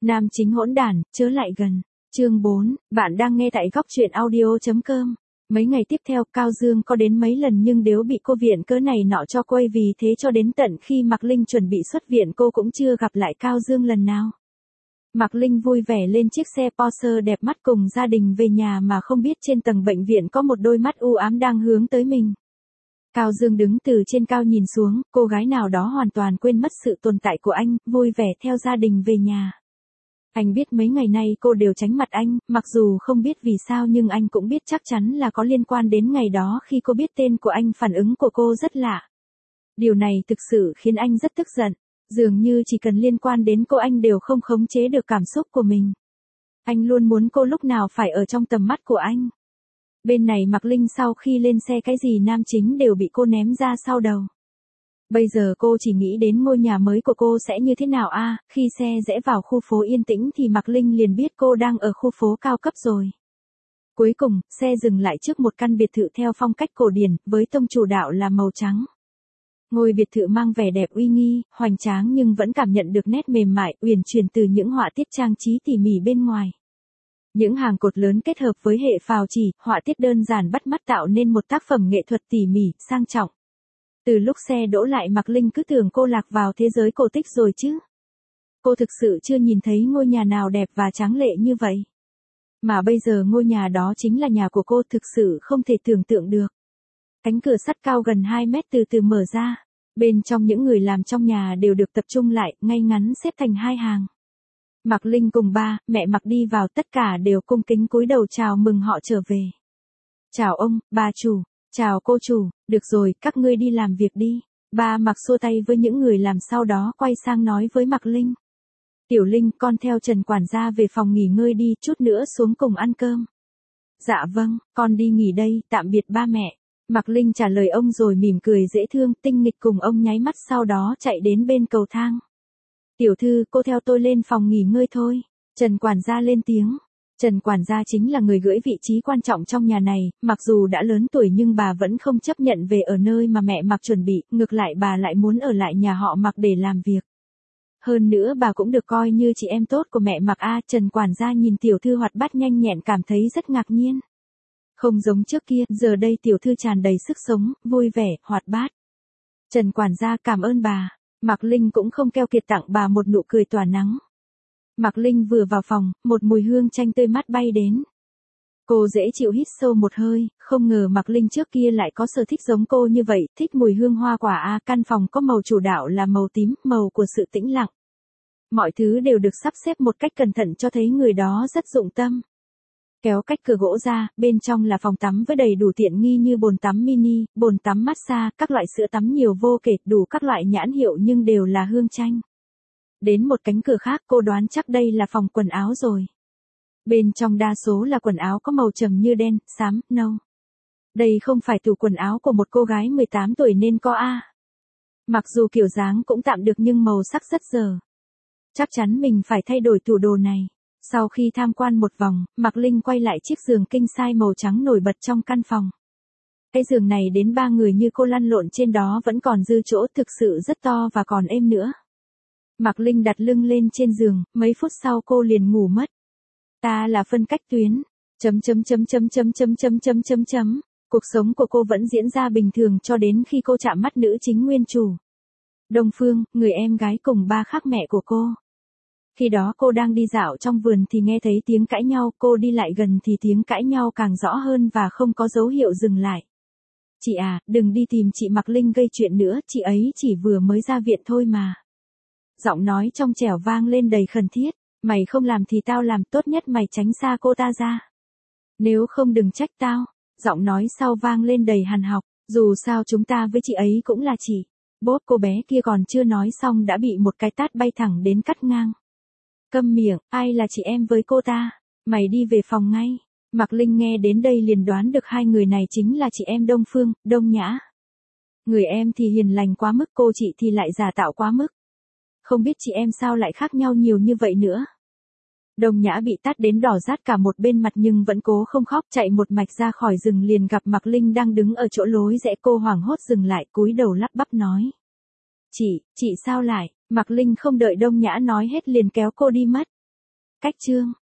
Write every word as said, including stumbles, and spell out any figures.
Nam chính hỗn đản, chớ lại gần. Chương bốn, bạn đang nghe tại góc truyện audio chấm com. Mấy ngày tiếp theo, Cao Dương có đến mấy lần nhưng đều bị cô viện cớ này nọ cho quay, vì thế cho đến tận khi Mạc Linh chuẩn bị xuất viện cô cũng chưa gặp lại Cao Dương lần nào. Mạc Linh vui vẻ lên chiếc xe Porsche đẹp mắt cùng gia đình về nhà mà không biết trên tầng bệnh viện có một đôi mắt u ám đang hướng tới mình. Cao Dương đứng từ trên cao nhìn xuống, cô gái nào đó hoàn toàn quên mất sự tồn tại của anh, vui vẻ theo gia đình về nhà. Anh biết mấy ngày nay cô đều tránh mặt anh, mặc dù không biết vì sao nhưng anh cũng biết chắc chắn là có liên quan đến ngày đó khi cô biết tên của anh. Phản ứng của cô rất lạ. Điều này thực sự khiến anh rất tức giận. Dường như chỉ cần liên quan đến cô anh đều không khống chế được cảm xúc của mình. Anh luôn muốn cô lúc nào phải ở trong tầm mắt của anh. Bên này Mạc Linh sau khi lên xe cái gì nam chính đều bị cô ném ra sau đầu. Bây giờ cô chỉ nghĩ đến ngôi nhà mới của cô sẽ như thế nào a. À, khi xe rẽ vào khu phố yên tĩnh thì Mạc Linh liền biết cô đang ở khu phố cao cấp rồi. Cuối cùng, xe dừng lại trước một căn biệt thự theo phong cách cổ điển, với tông chủ đạo là màu trắng. Ngôi biệt thự mang vẻ đẹp uy nghi, hoành tráng nhưng vẫn cảm nhận được nét mềm mại, uyển chuyển từ những họa tiết trang trí tỉ mỉ bên ngoài. Những hàng cột lớn kết hợp với hệ phào chỉ, họa tiết đơn giản bắt mắt tạo nên một tác phẩm nghệ thuật tỉ mỉ, sang trọng. Từ lúc xe đỗ lại Mạc Linh cứ tưởng cô lạc vào thế giới cổ tích rồi chứ. Cô thực sự chưa nhìn thấy ngôi nhà nào đẹp và tráng lệ như vậy. Mà bây giờ ngôi nhà đó chính là nhà của cô, thực sự không thể tưởng tượng được. Cánh cửa sắt cao gần hai mét từ từ mở ra. Bên trong những người làm trong nhà đều được tập trung lại, ngay ngắn xếp thành hai hàng. Mạc Linh cùng ba, mẹ Mạc đi vào, tất cả đều cung kính cúi đầu chào mừng họ trở về. Chào ông, bà chủ, chào cô chủ, được rồi, các ngươi đi làm việc đi. Ba Mạc xua tay với những người làm, sau đó quay sang nói với Mạc Linh. Tiểu Linh, con theo Trần quản gia về phòng nghỉ ngơi đi, chút nữa xuống cùng ăn cơm. Dạ vâng, con đi nghỉ đây, tạm biệt ba mẹ. Mạc Linh trả lời ông rồi mỉm cười dễ thương, tinh nghịch cùng ông nháy mắt, sau đó chạy đến bên cầu thang. Tiểu thư, cô theo tôi lên phòng nghỉ ngơi thôi. Trần quản gia lên tiếng. Trần quản gia chính là người gửi vị trí quan trọng trong nhà này, mặc dù đã lớn tuổi nhưng bà vẫn không chấp nhận về ở nơi mà mẹ Mạc chuẩn bị, ngược lại bà lại muốn ở lại nhà họ Mạc để làm việc. Hơn nữa bà cũng được coi như chị em tốt của mẹ Mạc a. Trần quản gia nhìn tiểu thư hoạt bát nhanh nhẹn cảm thấy rất ngạc nhiên. Không giống trước kia, giờ đây tiểu thư tràn đầy sức sống, vui vẻ, hoạt bát. Trần quản gia cảm ơn bà. Mạc Linh cũng không keo kiệt tặng bà một nụ cười tỏa nắng. Mạc Linh vừa vào phòng, một mùi hương chanh tươi mát bay đến. Cô dễ chịu hít sâu một hơi, không ngờ Mạc Linh trước kia lại có sở thích giống cô như vậy, thích mùi hương hoa quả a. À, căn phòng có màu chủ đạo là màu tím, màu của sự tĩnh lặng. Mọi thứ đều được sắp xếp một cách cẩn thận cho thấy người đó rất dụng tâm. Kéo cách cửa gỗ ra, bên trong là phòng tắm với đầy đủ tiện nghi như bồn tắm mini, bồn tắm massage, các loại sữa tắm nhiều vô kể, đủ các loại nhãn hiệu nhưng đều là hương chanh. Đến một cánh cửa khác, cô đoán chắc đây là phòng quần áo rồi. Bên trong đa số là quần áo có màu trầm như đen, xám, nâu. Đây không phải tủ quần áo của một cô gái mười tám tuổi nên có a. Mặc dù kiểu dáng cũng tạm được nhưng màu sắc rất dở. Chắc chắn mình phải thay đổi tủ đồ này. Sau khi tham quan một vòng, Mạc Linh quay lại chiếc giường king size màu trắng nổi bật trong căn phòng. Cái giường này đến ba người như cô lăn lộn trên đó vẫn còn dư chỗ, thực sự rất to và còn êm nữa. Mạc Linh đặt lưng lên trên giường, mấy phút sau cô liền ngủ mất. Ta là phân cách tuyến. Chấm chấm chấm chấm chấm chấm chấm chấm chấm chấm. Cuộc sống của cô vẫn diễn ra bình thường cho đến khi cô chạm mắt nữ chính nguyên chủ. Đông Phương, người em gái cùng ba khác mẹ của cô. Khi đó cô đang đi dạo trong vườn thì nghe thấy tiếng cãi nhau, cô đi lại gần thì tiếng cãi nhau càng rõ hơn và không có dấu hiệu dừng lại. Chị à, đừng đi tìm chị Mạc Linh gây chuyện nữa, chị ấy chỉ vừa mới ra viện thôi mà. Giọng nói trong trẻo vang lên đầy khẩn thiết, mày không làm thì tao làm, tốt nhất mày tránh xa cô ta ra. Nếu không đừng trách tao. Giọng nói sau vang lên đầy hằn học, dù sao chúng ta với chị ấy cũng là chị. Bốp, cô bé kia còn chưa nói xong đã bị một cái tát bay thẳng đến cắt ngang. Câm miệng, ai là chị em với cô ta? Mày đi về phòng ngay. Mạc Linh nghe đến đây liền đoán được hai người này chính là chị em Đông Phương, Đông Nhã. Người em thì hiền lành quá mức, cô chị thì lại giả tạo quá mức. Không biết chị em sao lại khác nhau nhiều như vậy nữa. Đông Nhã bị tát đến đỏ rát cả một bên mặt nhưng vẫn cố không khóc, chạy một mạch ra khỏi rừng liền gặp Mạc Linh đang đứng ở chỗ lối rẽ, cô hoảng hốt dừng lại, cúi đầu lắp bắp nói. Chị, chị sao lại? Mạc Linh không đợi Đông Nhã nói hết liền kéo cô đi mất. cách chương.